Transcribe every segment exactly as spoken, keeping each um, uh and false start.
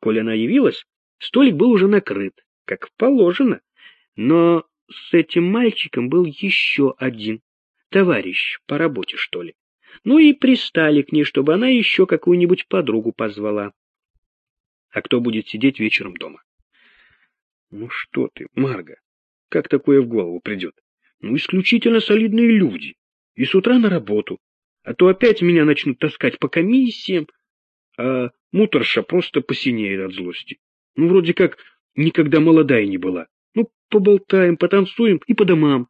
Коль она явилась, столик был уже накрыт, как положено. Но с этим мальчиком был еще один, товарищ по работе, что ли. Ну и пристали к ней, чтобы она еще какую-нибудь подругу позвала. А кто будет сидеть вечером дома? Ну что ты, Марга, как такое в голову придет? Ну, исключительно солидные люди. И с утра на работу. А то опять меня начнут таскать по комиссиям, а муторша просто посинеет от злости. Ну, вроде как никогда молодая не была. Ну, поболтаем, потанцуем и по домам.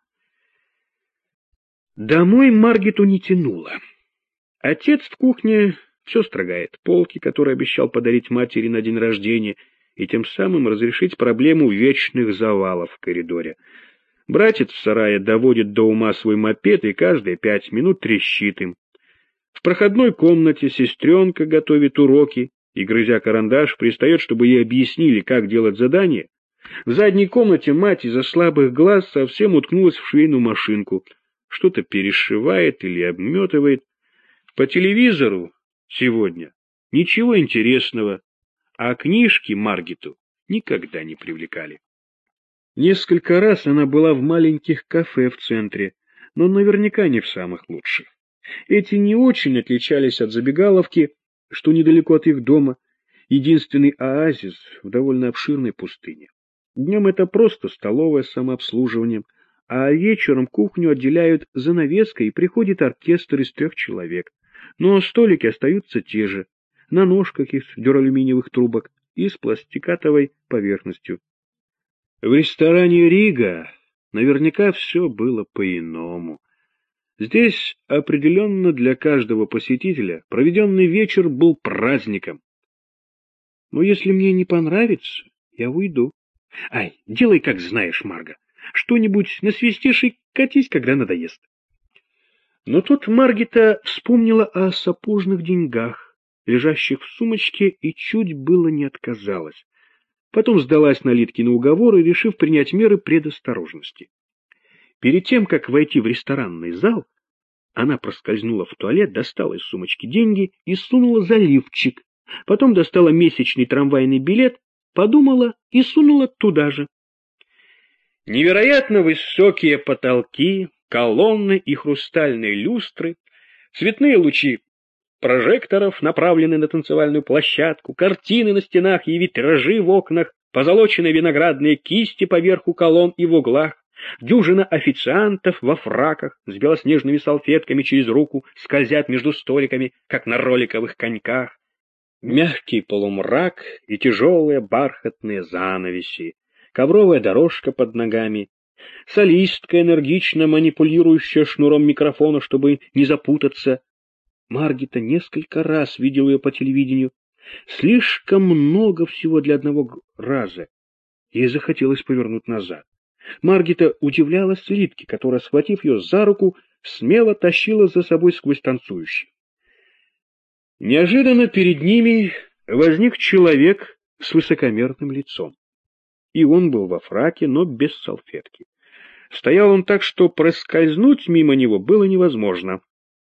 Домой Маргиту не тянуло. Отец в кухне все строгает. Полки, которые обещал подарить матери на день рождения, и тем самым разрешить проблему вечных завалов в коридоре. Братец в сарае доводит до ума свой мопед и каждые пять минут трещит им. В проходной комнате сестренка готовит уроки и, грызя карандаш, пристает, чтобы ей объяснили, как делать задание. В задней комнате мать из-за слабых глаз совсем уткнулась в швейную машинку, что-то перешивает или обметывает. По телевизору сегодня ничего интересного, а книжки Маргиту никогда не привлекали. Несколько раз она была в маленьких кафе в центре, но наверняка не в самых лучших. Эти не очень отличались от забегаловки, что недалеко от их дома, единственный оазис в довольно обширной пустыне. Днем это просто столовая с самообслуживанием, а вечером кухню отделяют занавеской и приходит оркестр из трех человек. Но столики остаются те же, на ножках из дюралюминиевых трубок и с пластикатовой поверхностью. В ресторане «Рига» наверняка все было по-иному. Здесь определенно для каждого посетителя проведенный вечер был праздником. Но если мне не понравится, я уйду. Ай, делай как знаешь, Марга. Что-нибудь насвистишь и катись, когда надоест. Но тут Маргита вспомнила о сапожных деньгах, лежащих в сумочке, и чуть было не отказалась. Потом сдалась на Литкины уговоры, решив принять меры предосторожности. Перед тем, как войти в ресторанный зал, она проскользнула в туалет, достала из сумочки деньги и сунула за лифчик. Потом достала месячный трамвайный билет, подумала и сунула туда же. Невероятно высокие потолки, колонны и хрустальные люстры, цветные лучи прожекторов, направленные на танцевальную площадку, картины на стенах и витражи в окнах, позолоченные виноградные кисти поверху колонн и в углах, дюжина официантов во фраках с белоснежными салфетками через руку скользят между столиками, как на роликовых коньках, мягкий полумрак и тяжелые бархатные занавеси, ковровая дорожка под ногами, солистка, энергично манипулирующая шнуром микрофона, чтобы не запутаться. Маргита несколько раз видела ее по телевидению. Слишком много всего для одного раза. Ей захотелось повернуть назад. Маргита удивлялась Литке, которая, схватив ее за руку, смело тащила за собой сквозь танцующих. Неожиданно перед ними возник человек с высокомерным лицом. И он был во фраке, но без салфетки. Стоял он так, что проскользнуть мимо него было невозможно.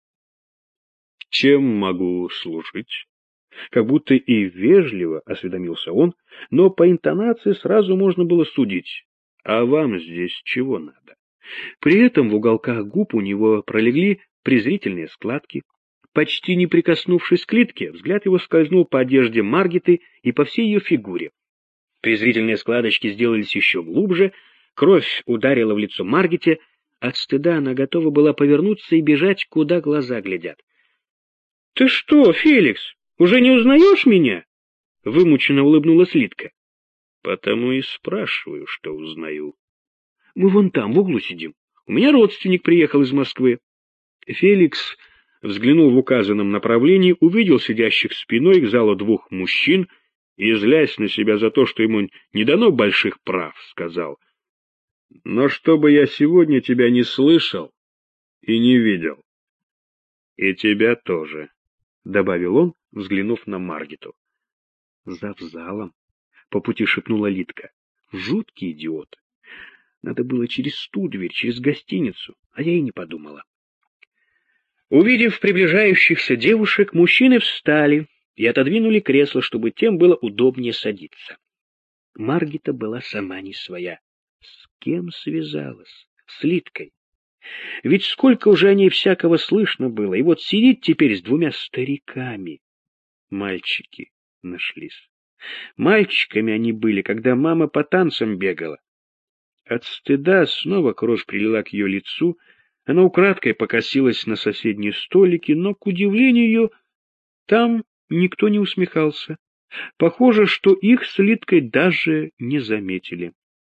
«Чем могу служить?» Как будто и вежливо осведомился он, но по интонации сразу можно было судить. «А вам здесь чего надо?» При этом в уголках губ у него пролегли презрительные складки. Почти не прикоснувшись к Литке, взгляд его скользнул по одежде Маргиты и по всей ее фигуре. Презрительные складочки сделались еще глубже, кровь ударила в лицо Маргите, от стыда она готова была повернуться и бежать, куда глаза глядят. — Ты что, Феликс, уже не узнаешь меня? — вымученно улыбнулась Литка. — Потому и спрашиваю, что узнаю. — Мы вон там, в углу сидим. У меня родственник приехал из Москвы. Феликс взглянул в указанном направлении, увидел сидящих спиной к залу двух мужчин и, злясь на себя за то, что ему не дано больших прав, сказал: — Но чтобы я сегодня тебя не слышал и не видел. — И тебя тоже, — добавил он, взглянув на Маргиту. — Завзалом, — по пути шепнула Литка. — Жуткий идиот. Надо было через ту дверь, через гостиницу, а я и не подумала. Увидев приближающихся девушек, мужчины встали и отодвинули кресло, чтобы тем было удобнее садиться. Маргита была сама не своя. С кем связалась? С Лидкой. Ведь сколько уже о ней всякого слышно было, и вот сидит теперь с двумя стариками. Мальчики нашлись. Мальчиками они были, когда мама по танцам бегала. От стыда снова кровь прилила к ее лицу, она украдкой покосилась на соседние столики, но, к удивлению ее, там никто не усмехался. Похоже, что их с Лидкой даже не заметили.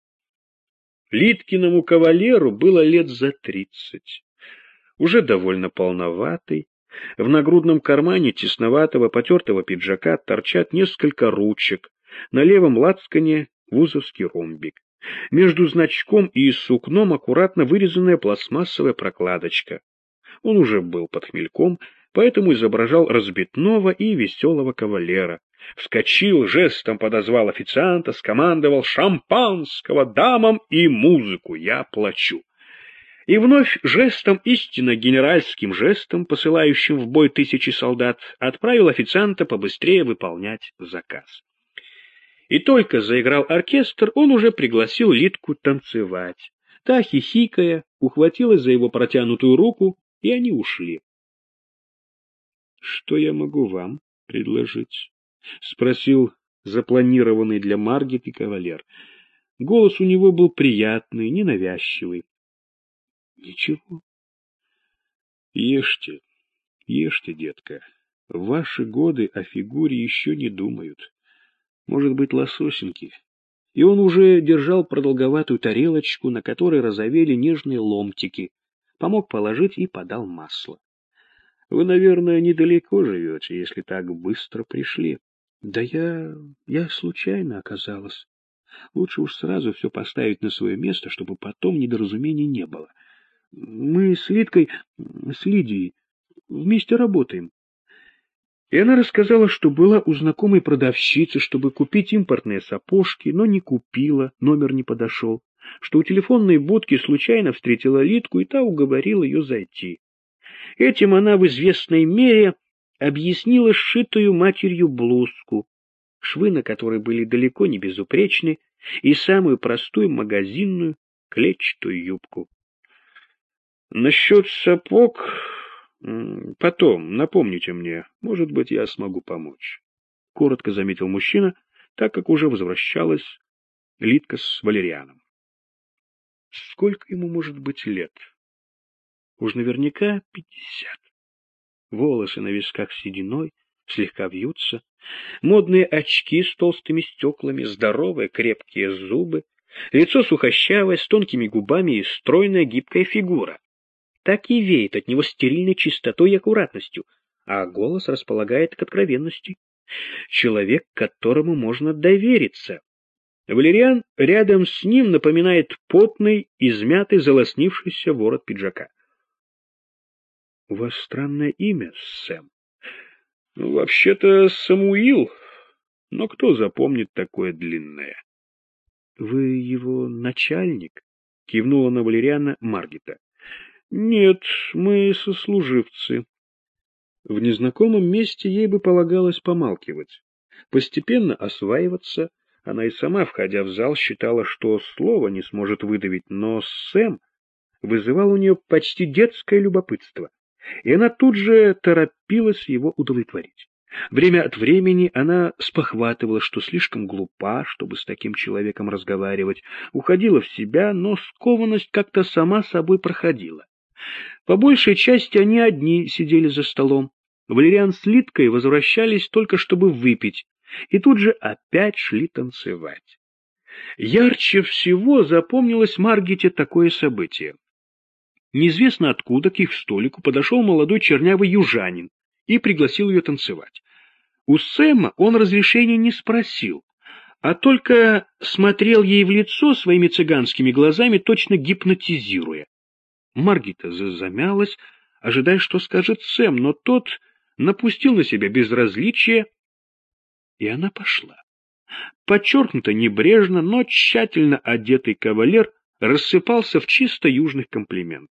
Лидкиному кавалеру было лет за тридцать. Уже довольно полноватый. В нагрудном кармане тесноватого потертого пиджака торчат несколько ручек. На левом лацкане вузовский ромбик. Между значком и сукном аккуратно вырезанная пластмассовая прокладочка. Он уже был под хмельком, поэтому изображал разбитного и веселого кавалера. Вскочил, жестом подозвал официанта, скомандовал «Шампанского дамам и музыку, я плачу». И вновь жестом, истинно генеральским жестом, посылающим в бой тысячи солдат, отправил официанта побыстрее выполнять заказ. И только заиграл оркестр, он уже пригласил Лидку танцевать. Та, хихикая, ухватилась за его протянутую руку, и они ушли. — Что я могу вам предложить? — спросил запланированный для Маргиты кавалер. Голос у него был приятный, ненавязчивый. — Ничего. — Ешьте, ешьте, детка. В ваши годы о фигуре еще не думают. Может быть, лососинки. И он уже держал продолговатую тарелочку, на которой розовели нежные ломтики. Помог положить и подал масло. Вы, наверное, недалеко живете, если так быстро пришли. Да я... я случайно оказалась. Лучше уж сразу все поставить на свое место, чтобы потом недоразумений не было. Мы с Лидкой, с Лидией, вместе работаем. И она рассказала, что была у знакомой продавщицы, чтобы купить импортные сапожки, но не купила, номер не подошел, что у телефонной будки случайно встретила Лидку, и та уговорила ее зайти. Этим она в известной мере объяснила сшитую матерью блузку, швы на которой были далеко не безупречны, и самую простую магазинную клетчатую юбку. Насчет сапог... Потом, напомните мне, может быть, я смогу помочь. Коротко заметил мужчина, так как уже возвращалась Лидка с Валерианом. Сколько ему может быть лет? Уж наверняка пятьдесят. Волосы на висках сединой, слегка вьются, модные очки с толстыми стеклами, здоровые крепкие зубы, лицо сухощавое, с тонкими губами и стройная гибкая фигура. Так и веет от него стерильной чистотой и аккуратностью, а голос располагает к откровенности. Человек, которому можно довериться. Валериан рядом с ним напоминает потный, измятый, залоснившийся ворот пиджака. — У вас странное имя, Сэм. — Ну, вообще-то Самуил, но кто запомнит такое длинное? — Вы его начальник? — кивнула на Валериана Маргита. Нет, мы сослуживцы. В незнакомом месте ей бы полагалось помалкивать. Постепенно осваиваться, она и сама, входя в зал, считала, что слова не сможет выдавить, но Сэм вызывал у нее почти детское любопытство, и она тут же торопилась его удовлетворить. Время от времени она спохватывала, что слишком глупа, чтобы с таким человеком разговаривать, уходила в себя, но скованность как-то сама собой проходила. По большей части они одни сидели за столом. Валериан с Лидкой возвращались только чтобы выпить, и тут же опять шли танцевать. Ярче всего запомнилось Маргите такое событие. Неизвестно откуда к их столику подошел молодой чернявый южанин и пригласил ее танцевать. У Сэма он разрешения не спросил, а только смотрел ей в лицо своими цыганскими глазами, точно гипнотизируя. Маргита замялась, ожидая, что скажет Сэм, но тот напустил на себя безразличие, и она пошла. Подчеркнуто небрежно, но тщательно одетый кавалер рассыпался в чисто южных комплиментах.